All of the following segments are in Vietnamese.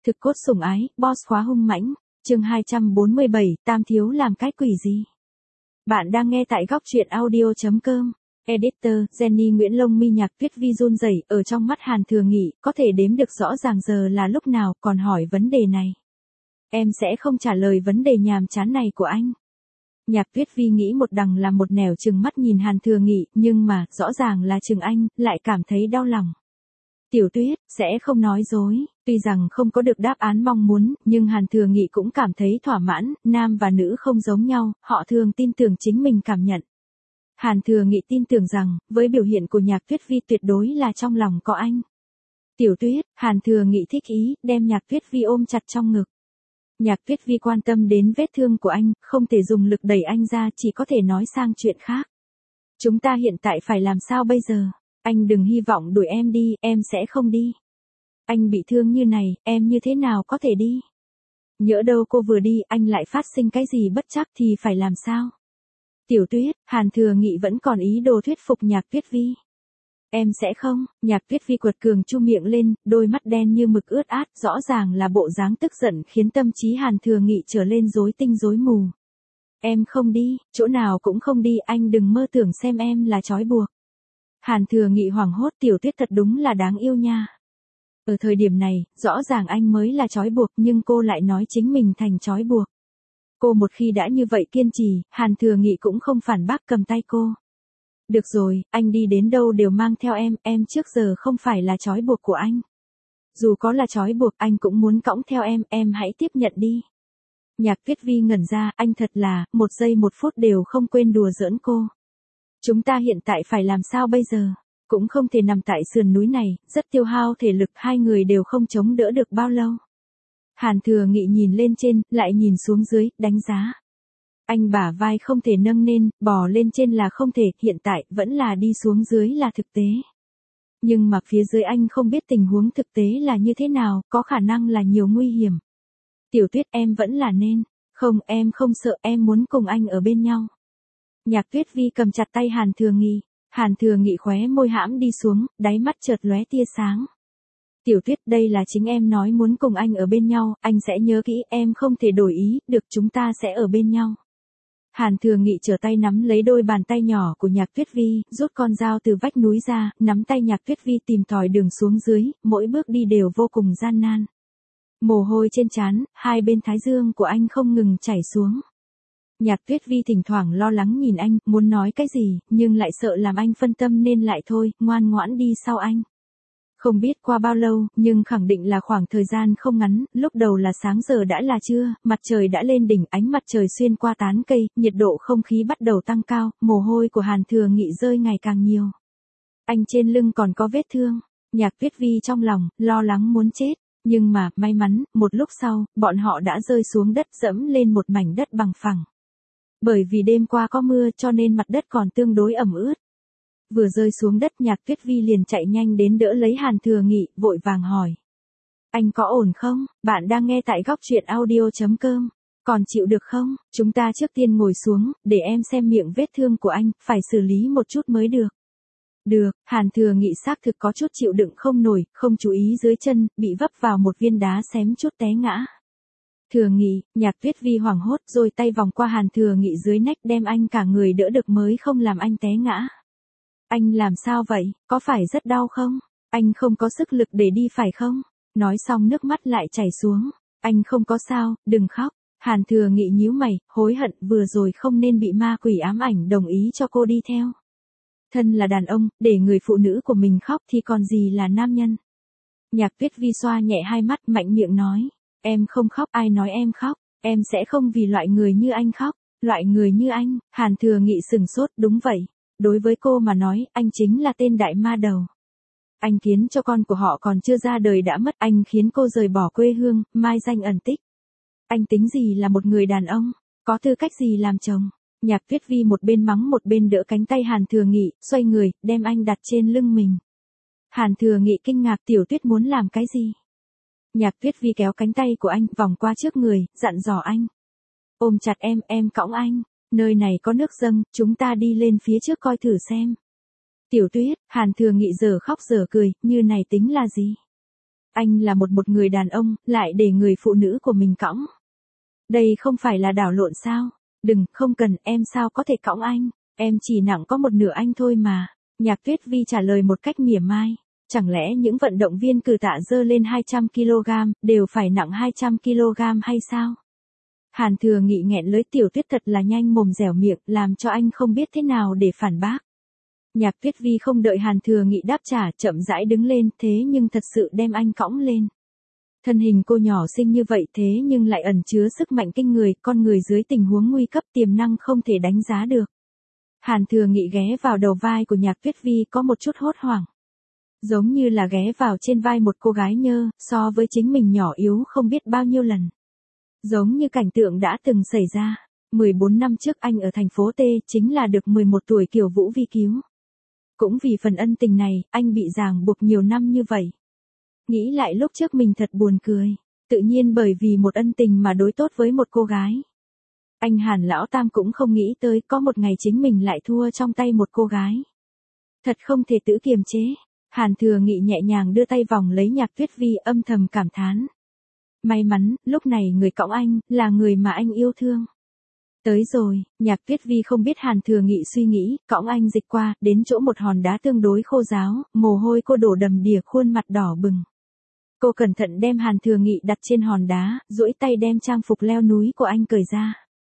Thực cốt sủng ái, boss khóa hung mãnh, chương 247, Tam thiếu làm cái quỷ gì? Bạn đang nghe tại góc truyện audio.com. Editor, Jenny Nguyễn Lông mi nhạc Tuyết Vi run rẩy ở trong mắt Hàn Thừa Nghị, có thể đếm được rõ ràng giờ là lúc nào, còn hỏi vấn đề này. Em sẽ không trả lời vấn đề nhàm chán này của anh. Nhạc Tuyết Vi nghĩ một đằng làm một nẻo trừng mắt nhìn Hàn Thừa Nghị, nhưng mà, rõ ràng là chừng anh, lại cảm thấy đau lòng. Tiểu Tuyết, sẽ không nói dối, tuy rằng không có được đáp án mong muốn, nhưng Hàn Thừa Nghị cũng cảm thấy thỏa mãn, nam và nữ không giống nhau, họ thường tin tưởng chính mình cảm nhận. Hàn Thừa Nghị tin tưởng rằng, với biểu hiện của Nhạc Tuyết Vi tuyệt đối là trong lòng có anh. Tiểu Tuyết, Hàn Thừa Nghị thích ý, đem Nhạc Tuyết Vi ôm chặt trong ngực. Nhạc Tuyết Vi quan tâm đến vết thương của anh, không thể dùng lực đẩy anh ra, chỉ có thể nói sang chuyện khác. Chúng ta hiện tại phải làm sao bây giờ? Anh đừng hy vọng đuổi em đi, em sẽ không đi. Anh bị thương như này, em như thế nào có thể đi? Nhỡ đâu cô vừa đi, anh lại phát sinh cái gì bất trắc thì phải làm sao? Tiểu Tuyết, Hàn Thừa Nghị vẫn còn ý đồ thuyết phục Nhạc Tuyết Vi. Em sẽ không, Nhạc Tuyết Vi quật cường chu miệng lên, đôi mắt đen như mực ướt át, rõ ràng là bộ dáng tức giận khiến tâm trí Hàn Thừa Nghị trở lên rối tinh rối mù. Em không đi, chỗ nào cũng không đi, anh đừng mơ tưởng xem em là trói buộc. Hàn Thừa Nghị hoảng hốt, Tiểu Tuyết thật đúng là đáng yêu nha. Ở thời điểm này, rõ ràng anh mới là trói buộc nhưng cô lại nói chính mình thành trói buộc. Cô một khi đã như vậy kiên trì, Hàn Thừa Nghị cũng không phản bác, cầm tay cô. Được rồi, anh đi đến đâu đều mang theo em trước giờ không phải là trói buộc của anh. Dù có là trói buộc, anh cũng muốn cõng theo em hãy tiếp nhận đi. Nhạc Tuyết Vi ngẩn ra, anh thật là, 1 giây 1 phút đều không quên đùa giỡn cô. Chúng ta hiện tại phải làm sao bây giờ? Cũng không thể nằm tại sườn núi này, rất tiêu hao thể lực, hai người đều không chống đỡ được bao lâu. Hàn Thừa Nghị nhìn lên trên, lại nhìn xuống dưới, đánh giá. Anh bả vai không thể nâng lên, bò lên trên là không thể, hiện tại vẫn là đi xuống dưới là thực tế. Nhưng mà phía dưới anh không biết tình huống thực tế là như thế nào, có khả năng là nhiều nguy hiểm. Tiểu Tuyết, em vẫn là nên. Không, em không sợ, em muốn cùng anh ở bên nhau. Nhạc Tuyết Vi cầm chặt tay Hàn Thừa Nghị. Hàn Thừa Nghị khóe môi hãm đi xuống, đáy mắt chợt lóe tia sáng. Tiểu Tuyết, đây là chính em nói muốn cùng anh ở bên nhau, anh sẽ nhớ kỹ, em không thể đổi ý, được, chúng ta sẽ ở bên nhau. Hàn Thừa Nghị trở tay nắm lấy đôi bàn tay nhỏ của Nhạc Tuyết Vi, rút con dao từ vách núi ra, nắm tay Nhạc Tuyết Vi tìm tòi đường xuống dưới, mỗi bước đi đều vô cùng gian nan. Mồ hôi trên trán, hai bên thái dương của anh không ngừng chảy xuống. Nhạc Tuyết Vi thỉnh thoảng lo lắng nhìn anh, muốn nói cái gì, nhưng lại sợ làm anh phân tâm nên lại thôi, ngoan ngoãn đi sau anh. Không biết qua bao lâu, nhưng khẳng định là khoảng thời gian không ngắn, lúc đầu là sáng giờ đã là trưa, mặt trời đã lên đỉnh, ánh mặt trời xuyên qua tán cây, nhiệt độ không khí bắt đầu tăng cao, mồ hôi của Hàn Thừa Nghị rơi ngày càng nhiều. Anh trên lưng còn có vết thương, Nhạc Tuyết Vi trong lòng, lo lắng muốn chết. Nhưng mà, may mắn, một lúc sau, bọn họ đã rơi xuống đất dẫm lên một mảnh đất bằng phẳng. Bởi vì đêm qua có mưa cho nên mặt đất còn tương đối ẩm ướt. Vừa rơi xuống đất Nhạc Tuyết Vi liền chạy nhanh đến đỡ lấy Hàn Thừa Nghị, vội vàng hỏi. Anh có ổn không? Bạn đang nghe tại góc truyện audio.com. Còn chịu được không? Chúng ta trước tiên ngồi xuống, để em xem miệng vết thương của anh, phải xử lý một chút mới được. Được, Hàn Thừa Nghị xác thực có chút chịu đựng không nổi, không chú ý dưới chân, bị vấp vào một viên đá xém chút té ngã. Thừa Nghị, Nhạc Tuyết Vi hoảng hốt rồi tay vòng qua Hàn Thừa Nghị dưới nách đem anh cả người đỡ được mới không làm anh té ngã. Anh làm sao vậy, có phải rất đau không? Anh không có sức lực để đi phải không? Nói xong nước mắt lại chảy xuống. Anh không có sao, đừng khóc. Hàn Thừa Nghị nhíu mày, hối hận vừa rồi không nên bị ma quỷ ám ảnh đồng ý cho cô đi theo. Thân là đàn ông, để người phụ nữ của mình khóc thì còn gì là nam nhân. Nhạc Tuyết Vi xoa nhẹ hai mắt mạnh miệng nói. Em không khóc, ai nói em khóc, em sẽ không vì loại người như anh khóc. Loại người như anh, Hàn Thừa Nghị sừng sốt, đúng vậy. Đối với cô mà nói, anh chính là tên đại ma đầu. Anh khiến cho con của họ còn chưa ra đời đã mất, anh khiến cô rời bỏ quê hương, mai danh ẩn tích. Anh tính gì là một người đàn ông, có tư cách gì làm chồng? Nhạc Tuyết Vi một bên mắng một bên đỡ cánh tay Hàn Thừa Nghị, xoay người, đem anh đặt trên lưng mình. Hàn Thừa Nghị kinh ngạc, Tiểu Tuyết muốn làm cái gì? Nhạc Tuyết Vi kéo cánh tay của anh, vòng qua trước người, dặn dò anh. Ôm chặt em cõng anh, nơi này có nước dâng, chúng ta đi lên phía trước coi thử xem. Tiểu Tuyết, Hàn Thừa Nghị giờ khóc giờ cười, như này tính là gì? Anh là một người đàn ông, lại để người phụ nữ của mình cõng. Đây không phải là đảo lộn sao? Đừng, không cần, em sao có thể cõng anh? Em chỉ nặng có một nửa anh thôi mà. Nhạc Tuyết Vi trả lời một cách mỉa mai. Chẳng lẽ những vận động viên cử tạ dơ lên 200 kg, đều phải nặng 200 kg hay sao? Hàn Thừa Nghị nghẹn lưỡi, Tiểu Tuyết thật là nhanh mồm dẻo miệng, làm cho anh không biết thế nào để phản bác. Nhạc Tuyết Vi không đợi Hàn Thừa Nghị đáp trả, chậm rãi đứng lên, thế nhưng thật sự đem anh cõng lên. Thân hình cô nhỏ xinh như vậy thế nhưng lại ẩn chứa sức mạnh kinh người, con người dưới tình huống nguy cấp tiềm năng không thể đánh giá được. Hàn Thừa Nghị ghé vào đầu vai của Nhạc Tuyết Vi có một chút hốt hoảng. Giống như là ghé vào trên vai một cô gái nhơ, so với chính mình nhỏ yếu không biết bao nhiêu lần. Giống như cảnh tượng đã từng xảy ra. 14 năm trước anh ở thành phố T chính là được 11 tuổi Kiều Vũ Vi cứu. Cũng vì phần ân tình này, anh bị ràng buộc nhiều năm như vậy. Nghĩ lại lúc trước mình thật buồn cười. Tự nhiên bởi vì một ân tình mà đối tốt với một cô gái. Anh Hàn Lão Tam cũng không nghĩ tới có một ngày chính mình lại thua trong tay một cô gái. Thật không thể tự kiềm chế. Hàn Thừa Nghị nhẹ nhàng đưa tay vòng lấy Nhạc Tuyết Vi, âm thầm cảm thán. May mắn, lúc này người cõng anh, là người mà anh yêu thương. Tới rồi, Nhạc Tuyết Vi không biết Hàn Thừa Nghị suy nghĩ, cõng anh dịch qua, đến chỗ một hòn đá tương đối khô ráo, mồ hôi cô đổ đầm đìa, khuôn mặt đỏ bừng. Cô cẩn thận đem Hàn Thừa Nghị đặt trên hòn đá, duỗi tay đem trang phục leo núi của anh cởi ra.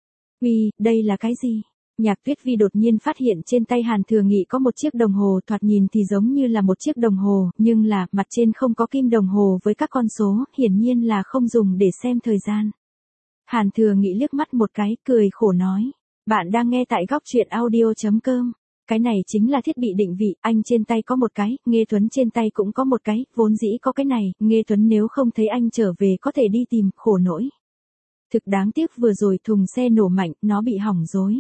Vi, đây là cái gì? Nhạc Tuyết Vi đột nhiên phát hiện trên tay Hàn Thừa Nghị có một chiếc đồng hồ, thoạt nhìn thì giống như là một chiếc đồng hồ, nhưng là, mặt trên không có kim đồng hồ với các con số, hiển nhiên là không dùng để xem thời gian. Hàn Thừa Nghị liếc mắt một cái, cười khổ nói. Bạn đang nghe tại góc truyện audio.com. Cái này chính là thiết bị định vị, anh trên tay có một cái, Nghê Tuấn trên tay cũng có một cái, vốn dĩ có cái này, Nghê Tuấn nếu không thấy anh trở về có thể đi tìm, khổ nỗi. Thực đáng tiếc vừa rồi thùng xe nổ mạnh, nó bị hỏng rối.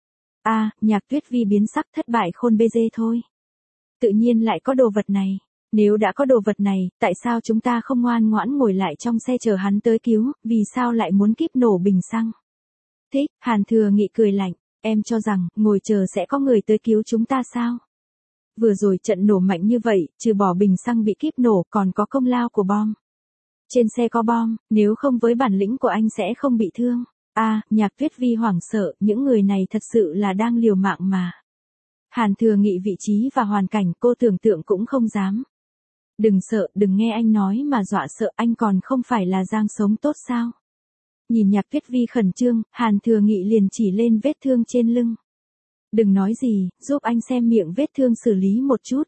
Nhạc Tuyết Vi biến sắc, thất bại khôn bê dê thôi. Tự nhiên lại có đồ vật này. Nếu đã có đồ vật này, tại sao chúng ta không ngoan ngoãn ngồi lại trong xe chờ hắn tới cứu, vì sao lại muốn kíp nổ bình xăng? Thích, Hàn Thừa Nghị cười lạnh, em cho rằng, ngồi chờ sẽ có người tới cứu chúng ta sao? Vừa rồi trận nổ mạnh như vậy, trừ bỏ bình xăng bị kíp nổ, còn có công lao của bom. Trên xe có bom, nếu không với bản lĩnh của anh sẽ không bị thương. Nhạc Tuyết Vi hoảng sợ, những người này thật sự là đang liều mạng mà. Hàn Thừa Nghị vị trí và hoàn cảnh cô tưởng tượng cũng không dám. Đừng sợ, đừng nghe anh nói mà dọa sợ, anh còn không phải là giang sống tốt sao? Nhìn Nhạc Tuyết Vi khẩn trương, Hàn Thừa Nghị liền chỉ lên vết thương trên lưng. Đừng nói gì, giúp anh xem miệng vết thương xử lý một chút.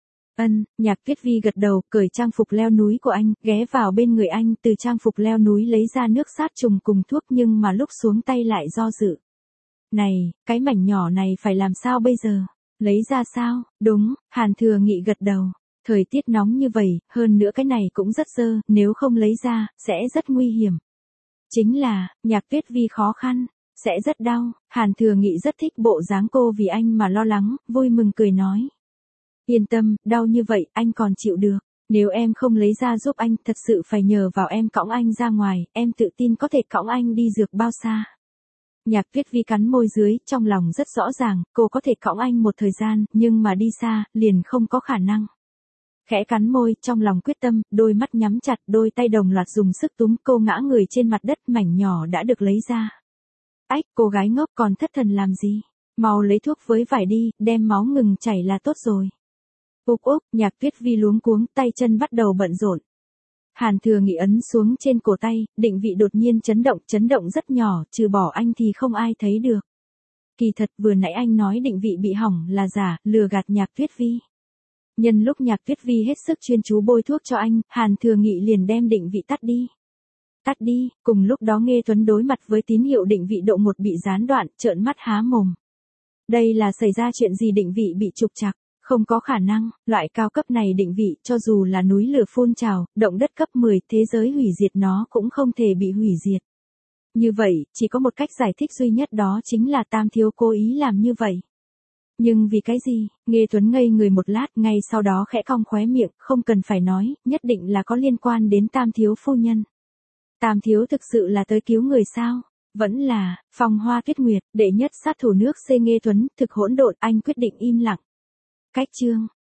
Nhạc Tuyết Vi gật đầu, cởi trang phục leo núi của anh, ghé vào bên người anh, từ trang phục leo núi lấy ra nước sát trùng cùng thuốc, nhưng mà lúc xuống tay lại do dự. Này, cái mảnh nhỏ này phải làm sao bây giờ? Lấy ra sao? Đúng, Hàn Thừa Nghị gật đầu. Thời tiết nóng như vậy, hơn nữa cái này cũng rất dơ, nếu không lấy ra, sẽ rất nguy hiểm. Chính là, Nhạc Tuyết Vi khó khăn, sẽ rất đau. Hàn Thừa Nghị rất thích bộ dáng cô vì anh mà lo lắng, vui mừng cười nói. Yên tâm, đau như vậy, anh còn chịu được. Nếu em không lấy ra giúp anh, thật sự phải nhờ vào em cõng anh ra ngoài, em tự tin có thể cõng anh đi dược bao xa. Nhạc Tuyết Vi cắn môi dưới, trong lòng rất rõ ràng, cô có thể cõng anh một thời gian, nhưng mà đi xa, liền không có khả năng. Khẽ cắn môi, trong lòng quyết tâm, đôi mắt nhắm chặt, đôi tay đồng loạt dùng sức túm, cô ngã người trên mặt đất, mảnh nhỏ đã được lấy ra. Ách, cô gái ngốc còn thất thần làm gì? Mau lấy thuốc với vải đi, đem máu ngừng chảy là tốt rồi. Nhạc Tuyết Vi luống cuống, tay chân bắt đầu bận rộn. Hàn Thừa Nghị ấn xuống trên cổ tay, định vị đột nhiên chấn động rất nhỏ, trừ bỏ anh thì không ai thấy được. Kỳ thật vừa nãy anh nói định vị bị hỏng là giả, lừa gạt Nhạc Tuyết Vi. Nhân lúc Nhạc Tuyết Vi hết sức chuyên chú bôi thuốc cho anh, Hàn Thừa Nghị liền đem định vị tắt đi. Tắt đi, cùng lúc đó Nghê Tuấn đối mặt với tín hiệu định vị độ 1 bị gián đoạn, trợn mắt há mồm. Đây là xảy ra chuyện gì, định vị bị trục trặc? Không có khả năng, loại cao cấp này định vị, cho dù là núi lửa phun trào, động đất cấp 10, thế giới hủy diệt nó cũng không thể bị hủy diệt. Như vậy, chỉ có một cách giải thích duy nhất, đó chính là Tam Thiếu cố ý làm như vậy. Nhưng vì cái gì? Nghê Tuấn ngây người một lát, ngay sau đó khẽ cong khóe miệng, không cần phải nói, nhất định là có liên quan đến Tam Thiếu phu nhân. Tam Thiếu thực sự là tới cứu người sao? Vẫn là, Phong Hoa Tuyết Nguyệt, đệ nhất sát thủ nước C. Nghê Tuấn, thực hỗn độn, anh quyết định im lặng. Cách chương